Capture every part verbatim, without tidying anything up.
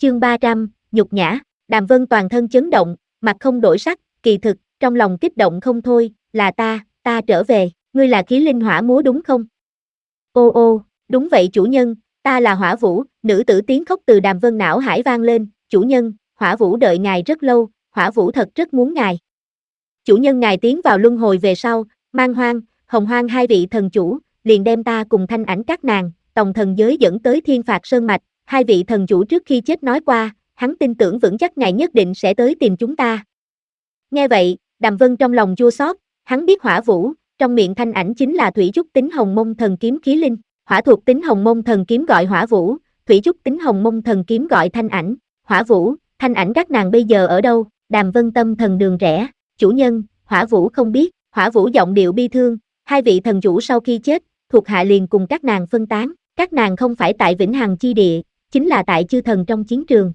Chương ba trăm, nhục nhã. Đàm Vân toàn thân chấn động, mặt không đổi sắc, kỳ thực, trong lòng kích động không thôi, là ta, ta trở về, ngươi là khí linh hỏa múa đúng không? Ô ô, đúng vậy chủ nhân, ta là Hỏa Vũ, nữ tử tiếng khóc từ Đàm Vân não hải vang lên, chủ nhân, Hỏa Vũ đợi ngài rất lâu, Hỏa Vũ thật rất muốn ngài. Chủ nhân ngài tiến vào luân hồi về sau, Mang Hoang, Hồng Hoang hai vị thần chủ, liền đem ta cùng Thanh Ảnh các nàng, Tòng thần giới dẫn tới Thiên Phạt Sơn Mạch, hai vị thần chủ trước khi chết nói qua, hắn tin tưởng vững chắc ngài nhất định sẽ tới tìm chúng ta. Nghe vậy, Đàm Vân trong lòng chua xót, hắn biết Hỏa Vũ, trong miệng Thanh Ảnh chính là thủy trúc tính hồng mông thần kiếm khí linh, hỏa thuộc tính hồng mông thần kiếm gọi Hỏa Vũ, thủy trúc tính hồng mông thần kiếm gọi Thanh Ảnh. Hỏa Vũ, Thanh Ảnh các nàng bây giờ ở đâu? Đàm Vân tâm thần đường rẽ, chủ nhân, Hỏa Vũ không biết. Hỏa Vũ giọng điệu bi thương, hai vị thần chủ sau khi chết, thuộc hạ liền cùng các nàng phân tán, các nàng không phải tại Vĩnh Hằng chi địa, chính là tại chư thần trong chiến trường.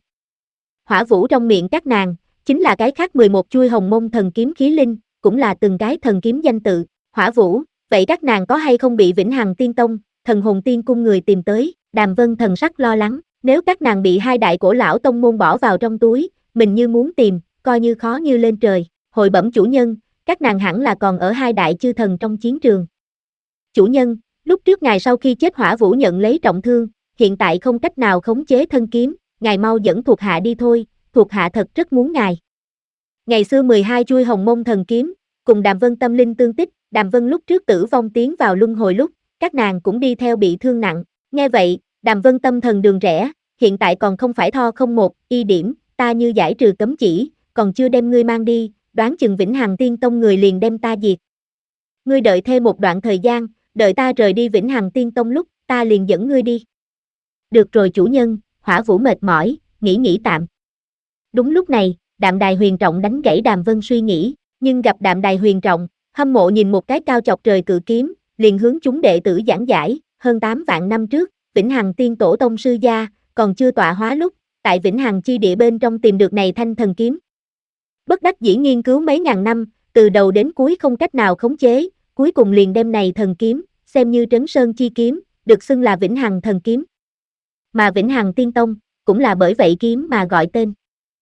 Hỏa Vũ trong miệng các nàng, chính là cái khác mười một chuôi hồng mông thần kiếm khí linh, cũng là từng cái thần kiếm danh tự. Hỏa Vũ, vậy các nàng có hay không bị Vĩnh Hằng Tiên Tông, Thần Hồn Tiên Cung người tìm tới? Đàm Vân thần sắc lo lắng, nếu các nàng bị hai đại cổ lão tông môn bỏ vào trong túi, mình như muốn tìm, coi như khó như lên trời. Hồi bẩm chủ nhân, các nàng hẳn là còn ở hai đại chư thần trong chiến trường. Chủ nhân, lúc trước ngài sau khi chết Hỏa Vũ nhận lấy trọng thương, hiện tại không cách nào khống chế thân kiếm, ngài mau dẫn thuộc hạ đi thôi, thuộc hạ thật rất muốn ngài. Ngày xưa mười hai chuôi hồng mông thần kiếm, cùng Đàm Vân tâm linh tương tích, Đàm Vân lúc trước tử vong tiến vào luân hồi lúc, các nàng cũng đi theo bị thương nặng. Nghe vậy, Đàm Vân tâm thần đường rẽ, hiện tại còn không phải tho không một, y điểm, ta như giải trừ cấm chỉ, còn chưa đem ngươi mang đi, đoán chừng Vĩnh Hằng Tiên Tông người liền đem ta diệt. Ngươi đợi thêm một đoạn thời gian, đợi ta rời đi Vĩnh Hằng Tiên Tông lúc, ta liền dẫn ngươi đi. Được rồi chủ nhân, Hỏa Vũ mệt mỏi, nghỉ nghỉ tạm. Đúng lúc này, Đạm Đài Huyền Trọng đánh gãy Đàm Vân suy nghĩ, nhưng gặp Đạm Đài Huyền Trọng, hâm mộ nhìn một cái cao chọc trời cự kiếm, liền hướng chúng đệ tử giảng giải, hơn tám vạn năm trước, Vĩnh Hằng Tiên Tổ Tông sư gia, còn chưa tọa hóa lúc, tại Vĩnh Hằng chi địa bên trong tìm được này thanh thần kiếm. Bất đắc dĩ nghiên cứu mấy ngàn năm, từ đầu đến cuối không cách nào khống chế, cuối cùng liền đem này thần kiếm, xem như Trấn Sơn chi kiếm, được xưng là Vĩnh Hằng thần kiếm. Mà Vĩnh Hằng Tiên Tông, cũng là bởi vậy kiếm mà gọi tên.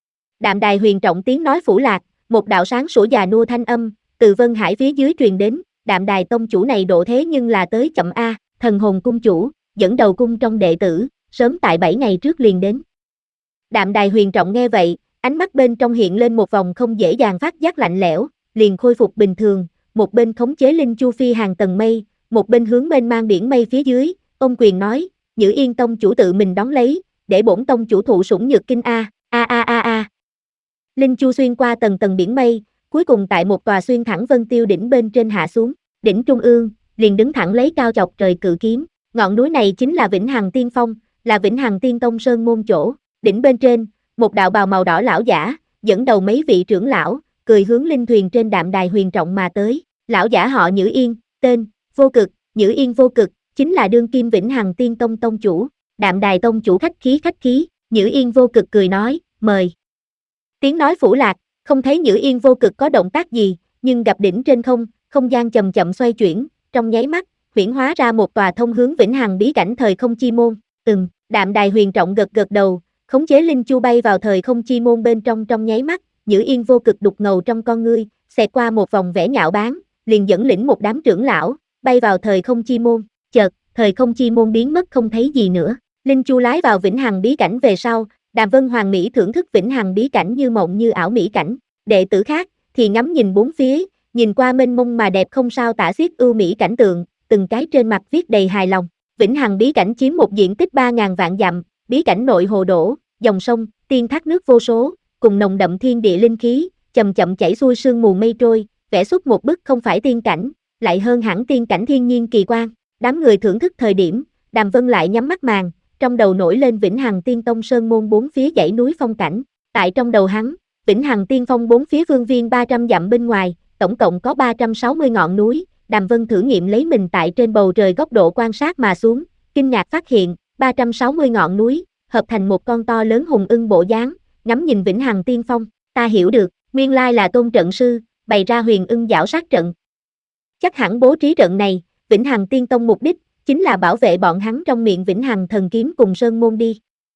Đạm Đài Huyền Trọng tiếng nói phủ lạc, một đạo sáng sủa già nua thanh âm, từ Vân Hải phía dưới truyền đến, Đạm Đài tông chủ này độ thế nhưng là tới chậm a, Thần Hồn cung chủ, dẫn đầu cung trong đệ tử, sớm tại bảy ngày trước liền đến. Đạm Đài Huyền Trọng nghe vậy, ánh mắt bên trong hiện lên một vòng không dễ dàng phát giác lạnh lẽo, liền khôi phục bình thường, một bên khống chế linh chu phi hàng tầng mây, một bên hướng bên mang biển mây phía dưới, ôm quyền nói, Nhữ Yên tông chủ tự mình đón lấy, để bổn tông chủ thụ sủng nhược kinh a, a a a a. Linh chu xuyên qua tầng tầng biển mây, cuối cùng tại một tòa xuyên thẳng vân tiêu đỉnh bên trên hạ xuống, đỉnh trung ương, liền đứng thẳng lấy cao chọc trời cự kiếm, ngọn núi này chính là Vĩnh Hằng Tiên Phong, là Vĩnh Hằng Tiên Tông sơn môn chỗ, đỉnh bên trên, một đạo bào màu đỏ lão giả, dẫn đầu mấy vị trưởng lão, cười hướng linh thuyền trên Đạm Đài Huyền Trọng mà tới, lão giả họ Nhữ Yên, tên, Vô Cực, Nhữ Yên Vô Cực, chính là đương kim Vĩnh Hằng Tiên Tông tông chủ, Đạm Đài tông chủ khách khí khách khí, Nhữ Yên Vô Cực cười nói, mời. Tiếng nói phủ lạc, không thấy Nhữ Yên Vô Cực có động tác gì, nhưng gặp đỉnh trên không, không gian chậm chậm xoay chuyển, trong nháy mắt, huyễn hóa ra một tòa thông hướng Vĩnh Hằng bí cảnh thời không chi môn, ừm, Đạm Đài Huyền Trọng gật gật đầu, khống chế linh chu bay vào thời không chi môn bên trong trong nháy mắt, Nhữ Yên Vô Cực đục ngầu trong con ngươi, xẹt qua một vòng vẻ nhạo báng, liền dẫn lĩnh một đám trưởng lão, bay vào thời không chi môn, chợt, thời không chi môn biến mất không thấy gì nữa, linh chu lái vào Vĩnh Hằng bí cảnh về sau, Đàm Vân Hoàng Mỹ thưởng thức Vĩnh Hằng bí cảnh như mộng như ảo mỹ cảnh, đệ tử khác thì ngắm nhìn bốn phía, nhìn qua mênh mông mà đẹp không sao tả xiết ưu mỹ cảnh tượng, từng cái trên mặt viết đầy hài lòng. Vĩnh Hằng bí cảnh chiếm một diện tích ba ngàn vạn dặm, bí cảnh nội hồ đổ, dòng sông, tiên thác nước vô số, cùng nồng đậm thiên địa linh khí, chậm chậm chảy xuôi sương mù mây trôi, vẽ xuất một bức không phải tiên cảnh, lại hơn hẳn tiên cảnh thiên nhiên kỳ quan. Đám người thưởng thức thời điểm, Đàm Vân lại nhắm mắt màn, trong đầu nổi lên Vĩnh Hằng Tiên Tông sơn môn bốn phía dãy núi phong cảnh, tại trong đầu hắn, Vĩnh Hằng Tiên Phong bốn phía vương viên ba trăm dặm bên ngoài, tổng cộng có ba trăm sáu mươi ngọn núi, Đàm Vân thử nghiệm lấy mình tại trên bầu trời góc độ quan sát mà xuống, kinh ngạc phát hiện, ba trăm sáu mươi ngọn núi, hợp thành một con to lớn hùng ưng bộ dáng, ngắm nhìn Vĩnh Hằng Tiên Phong, ta hiểu được, nguyên lai là Tôn trận sư, bày ra huyền ưng giảo sát trận. Chắc hẳn bố trí trận này, Vĩnh Hằng Tiên Tông mục đích, chính là bảo vệ bọn hắn trong miệng Vĩnh Hằng thần kiếm cùng sơn môn đi.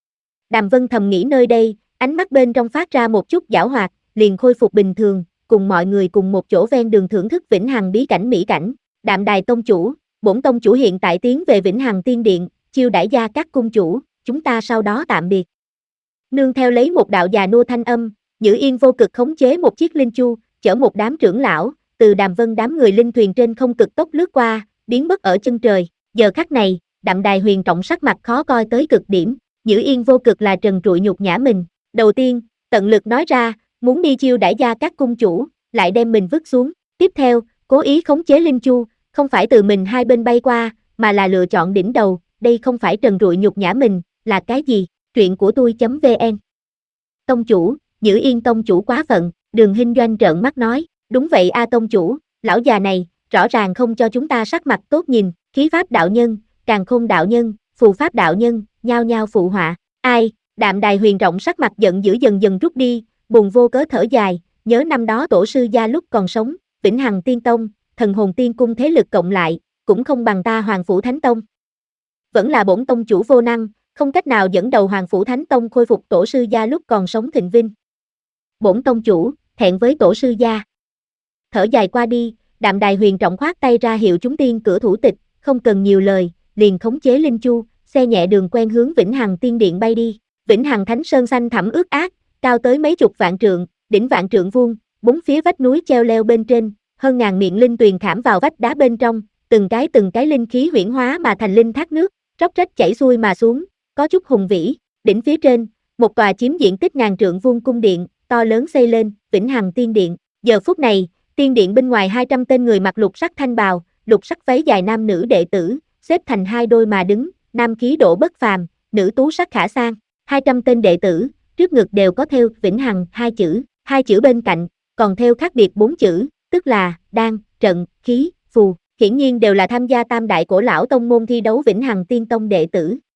Đàm Vân thầm nghĩ nơi đây, ánh mắt bên trong phát ra một chút giảo hoạt, liền khôi phục bình thường, cùng mọi người cùng một chỗ ven đường thưởng thức vĩnh hằng bí cảnh mỹ cảnh. Đạm Đài tông chủ, bổn tông chủ hiện tại tiến về vĩnh hằng tiên điện, chiêu đãi gia các cung chủ, chúng ta sau đó tạm biệt. Nương theo lấy một đạo già nua thanh âm, Nhữ Yên vô cực khống chế một chiếc linh chu, chở một đám trưởng lão, từ Đàm Vân đám người linh thuyền trên không cực tốc lướt qua, biến mất ở chân trời. Giờ khắc này, Đạm Đài Huyền Trọng sắc mặt khó coi tới cực điểm, Nhữ Yên vô cực là trần trụi nhục nhã mình. Đầu tiên, tận lực nói ra, muốn đi chiêu đãi gia các cung chủ, lại đem mình vứt xuống. Tiếp theo, cố ý khống chế linh chu, không phải từ mình hai bên bay qua, mà là lựa chọn đỉnh đầu, đây không phải trần trụi nhục nhã mình, là cái gì? Truyện của tôi.vn Tông chủ, Nhữ Yên tông chủ quá phận, Đường Hinh Doanh trợn mắt nói, đúng vậy a tông chủ, lão già này, rõ ràng không cho chúng ta sắc mặt tốt nhìn, khí pháp đạo nhân, càn khôn đạo nhân, phù pháp đạo nhân, nhao nhao phụ họa, ai, Đạm Đài Huyền Trọng sắc mặt giận dữ dần dần rút đi, buồn vô cớ thở dài, nhớ năm đó tổ sư gia lúc còn sống, Vĩnh Hằng Tiên Tông, Thần Hồn Tiên Cung thế lực cộng lại, cũng không bằng ta Hoàng Phủ Thánh Tông. Vẫn là bổn tông chủ vô năng, không cách nào dẫn đầu Hoàng Phủ Thánh Tông khôi phục tổ sư gia lúc còn sống thịnh vinh. Bổn tông chủ, thẹn với tổ sư gia. Thở dài qua đi, Đạm Đài Huyền Trọng khoát tay ra hiệu chúng tiên cửa thủ tịch, không cần nhiều lời, liền khống chế linh chu, xe nhẹ đường quen hướng Vĩnh Hằng Tiên Điện bay đi. Vĩnh Hằng Thánh Sơn xanh thẳm ướt át, cao tới mấy chục vạn trượng, đỉnh vạn trượng vuông, bốn phía vách núi treo leo bên trên, hơn ngàn miệng linh tuyền khảm vào vách đá bên trong, từng cái từng cái linh khí huyễn hóa mà thành linh thác nước, róc rách chảy xuôi mà xuống, có chút hùng vĩ. Đỉnh phía trên, một tòa chiếm diện tích ngàn trượng vuông cung điện, to lớn xây lên, Vĩnh Hằng Tiên Điện. Giờ phút này, tiên điện bên ngoài hai trăm tên người mặc lục sắc thanh bào, lục sắc váy dài nam nữ đệ tử, xếp thành hai đôi mà đứng, nam khí độ bất phàm, nữ tú sắc khả sang. hai trăm tên đệ tử, trước ngực đều có theo Vĩnh Hằng hai chữ, hai chữ bên cạnh, còn theo khác biệt bốn chữ, tức là đan, trận, khí, phù, hiển nhiên đều là tham gia tam đại cổ lão tông môn thi đấu Vĩnh Hằng Tiên Tông đệ tử.